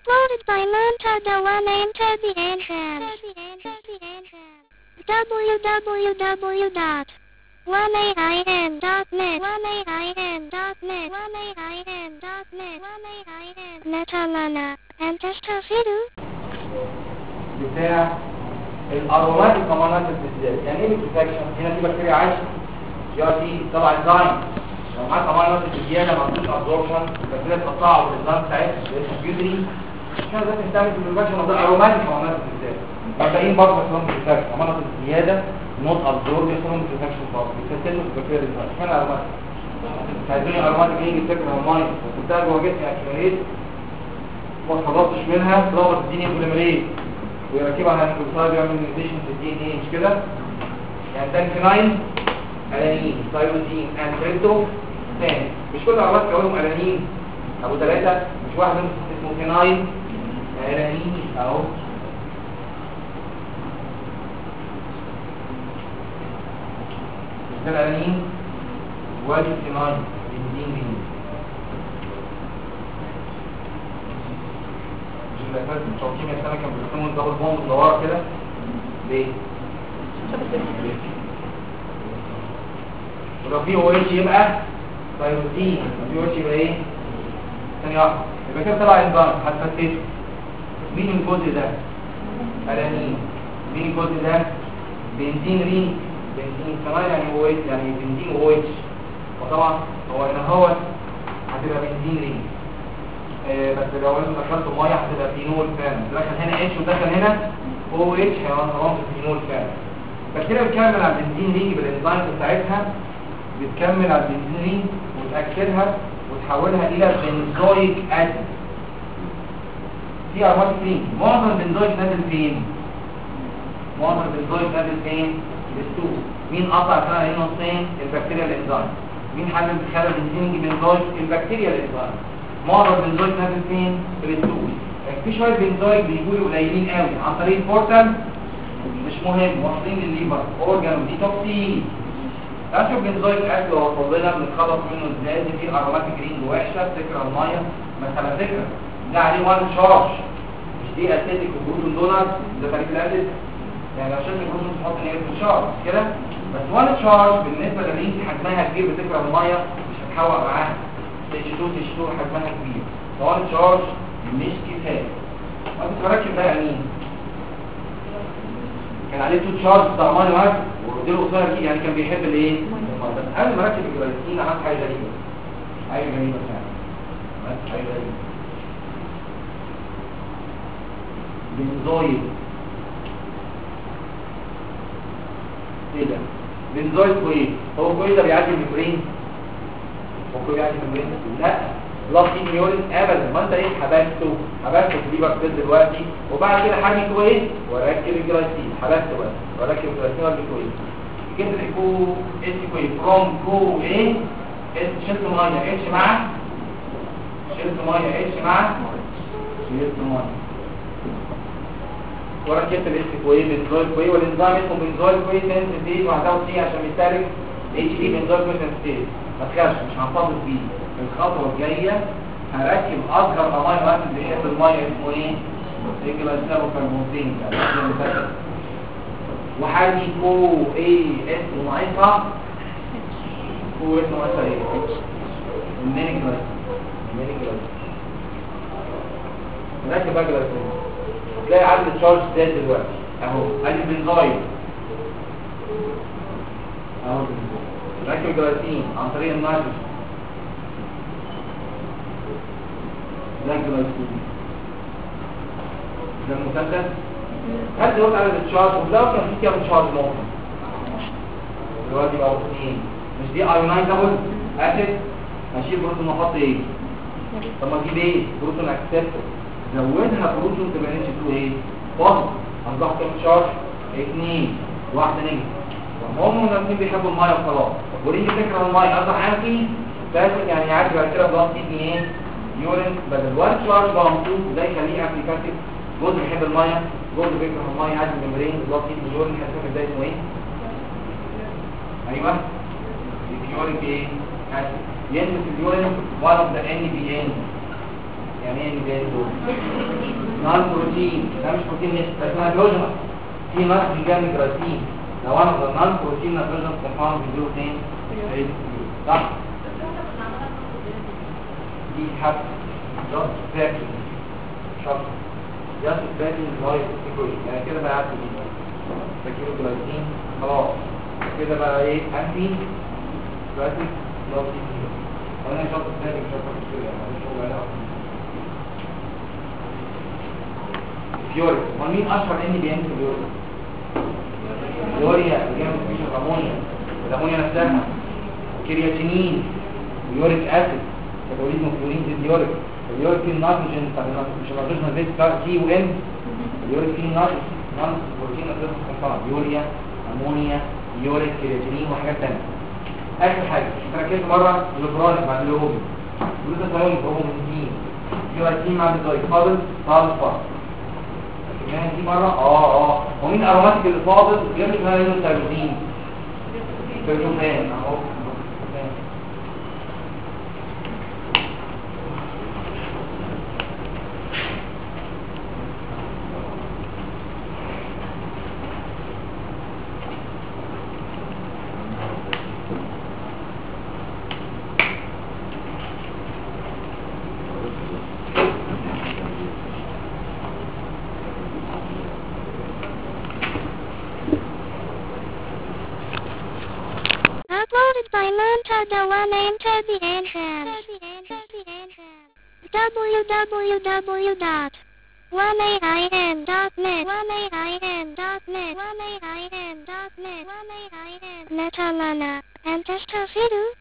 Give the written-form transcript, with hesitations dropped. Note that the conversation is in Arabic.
Uploaded by Montada One Enter the Entrance. www.1ain.net Metalana and Testafidu بتاع الاروماتيك كمانات بالذات. يعني ايه البروتكشن؟ هنا في بكتيريا عايشه دي طبعا انزيم لو معاك كمانات زياده ما فيش ابزوربشن البكتيريا تقطعها والانزيم بتاعتها بيجري عشان ده نستعمل في البروتكشن ده اروماتيك كمانات بالذات. مبدئيا برضه اسمهم بروتكشن كمانات الزياده نوت ابزورب اسمهم بروتكشن برضه بيتسلوا البكتيريا دي عشان اروماتيك عايزين اروماتيك يجي تكره الميه وبتاع جوه جسمي اكيوريت ما خلصتش منها رابط الدي ان بوليمريز ويركبها على النيوكليوتايد يعمل ميوتيشن في الدي ان اي مش كده؟ يعني ده الفينايل الانين تايروزين اند تريبتوفان مش كل العضلات كونهم الانين ابو ثلاثه مش واحد اسمه فينايل الانين اهو ده الانين وادي الفينايل بنزين الاساس التوكيميا السنه كان بيستخدموا الدبل بوند مدوره كده ليه؟ ولو في او اتش يبقى تايروزين في او اتش يبقى ايه؟ ثانيه واحده يبقى كده طلع انزيم هتفتته مين الجزء ده؟ الانين مين الجزء ده؟ بنزين رين بنزين كمان يعني او اتش يعني بنزين او اتش وطبعا هو هنا هو هتبقى بنزين رين بس لو انت دخلت ميه هتبقى فينول فعلا دخل هنا اتش ودخل هنا او اتش هيبقى فينول فعلا فكده بتكمل على البنزين رينج بالانزيم بتاعتها بتكمل على البنزين رينج وتاكلها وتحولها الى بنزويك اسيد في اروماتيك رينج معظم البنزويك نازل فين؟ معظم البنزويك نازل فين؟ بالسوق مين قطع فيها هنا نصين؟ البكتيريا الانزيم مين حل خلى البنزين رينج بنزويك؟ البكتيريا الانزيم معظم البنزويك نازل فين؟ في السوق في شويه بنزويك بيجوا قليلين قوي عن طريق البورتال مش مهم واصلين للليفر اورجان ديتوكسي اشوف بنزويك اكل وصل لنا بنتخلص منه ازاي في اروماتيك رينج وحشه بتكره الميه مثلا فكره ده عليه وان شارج مش دي اسيتيك وبروتون دونر ده فريق الاسيد يعني عشان البروتون تحط نيجاتيف شارج كده بس وان شارج بالنسبه للرينج حجمها كبير بتكره الميه مش هتحوق معاها تشتو حجمها كبير وان شارج مش كفايه ما بتركب ده يعني كان عليه تو تشارج بتاع ميه معاك وديله قصير كده يعني كان بيحب الايه بس قبل ما ركب الجلايسين عمل حاجه غريبه فعلا بس حاجه غريبه بنزويد ايه ده بنزويد كويس هو كويس ده بيعدي الممبرين هو كويس بيعدي الممبرين لا لاستيك نيورين ابدا ما انت ايه حبسته في ليفر سيل دلوقتي وبعد كده حاجه كويس وركب الجلايسين حبسته بس وركب الجلايسين ولا كويس كده الكو اتش كويس فروم كو ايه شلت ميه اتش مع شلت ميه وركبت الاتش كويس بنزول كويس والانزيم اسمه بنزول كويس سنسيتيف وهتاخد سي عشان بيستهلك اتش دي بنزول كويس سنسيتيف ما تخافش مش هنفضل فيه الخطوه الجايه هركب اصغر امينو اسيد بيحب الميه اسمه ايه الجلايسين وكربونتين وحاجه كو ايه اس ناقصها كو اس ناقصها ايه المينيجلايسين ركب بقى جلايسين تلاقي عدد الشارج زاد دلوقتي اهو ادي بنزايد اهو ركب جلايسين عن طريق النيتروجين ده الجلايسين ده المسدس هل دلوقتي عدد الشارج ولو كان في كام شارج ممكن دلوقتي بقى 2 مش دي ايونايزابل اسيد هشيل بروتون نحط ايه طب ما اجيب ايه بروتون اكسبتور زودها بروتون تبقى اتش 2 ايه فاضل هنضح كام شارج 2 واحده نيجي هم الاثنين بيحبوا الميه وخلاص وليه تكره الميه اصلا عارفي فاكر يعني عارف بعد كده بلس تي ايه يورين بدل 1 شارج بامبو ده يخليه ابليكاتيف جزء بيحب الميه جزء بيكره الميه عادي الممبرين بلس تي يورين هتفهم ازاي اسمه ايه ايوه اليورين ايه ينزل في اليورين one of the NBN يعني ايه NBN دول نون بروتين، ده مش بروتين مش بس نيتروجينس. في نيتروجين جاي من الجلايسين. لو انا نون بروتين نيتروجينس كومباوند بيديله فين؟ صح؟ دي حد جاست باكينج شرط جاست باكينج لايف ايكويشن. يعني كده بقى عارف دي فاكيرو جلايسين خلاص كده بقى ايه؟ انتي جلايسين لو دي انا شرط باكينج شرط كده يعني مش هو لا فيوري. ومين اشهر ان بي ان فيوري؟ فيوريا جامد مش الامونيا. الامونيا نفسها كرياتينين ويوريك اسيد كاتابوليزم فلورين ديوريك. اليوريك فيه نيتروجين مش نيتروجين زي سي و ان. اليوريك فيه نيتروجين نون بروتين نيتروجين كومباوند يوريا امونيا يوريك كرياتينين وحاجات ثانيه. اخر حاجه ركزت مره الجلوكرونيك مع الهيموجلوبين جلوكوزايون هرمونين جلايسين مع الدايت فاضل فار يعني دي مره ومين اروماتيك اللي فاضل غير الهيدروجين ترجمان اهو. Uploaded by Monta Dewan into the entrance. www.1ain.net Netalana and Testafidu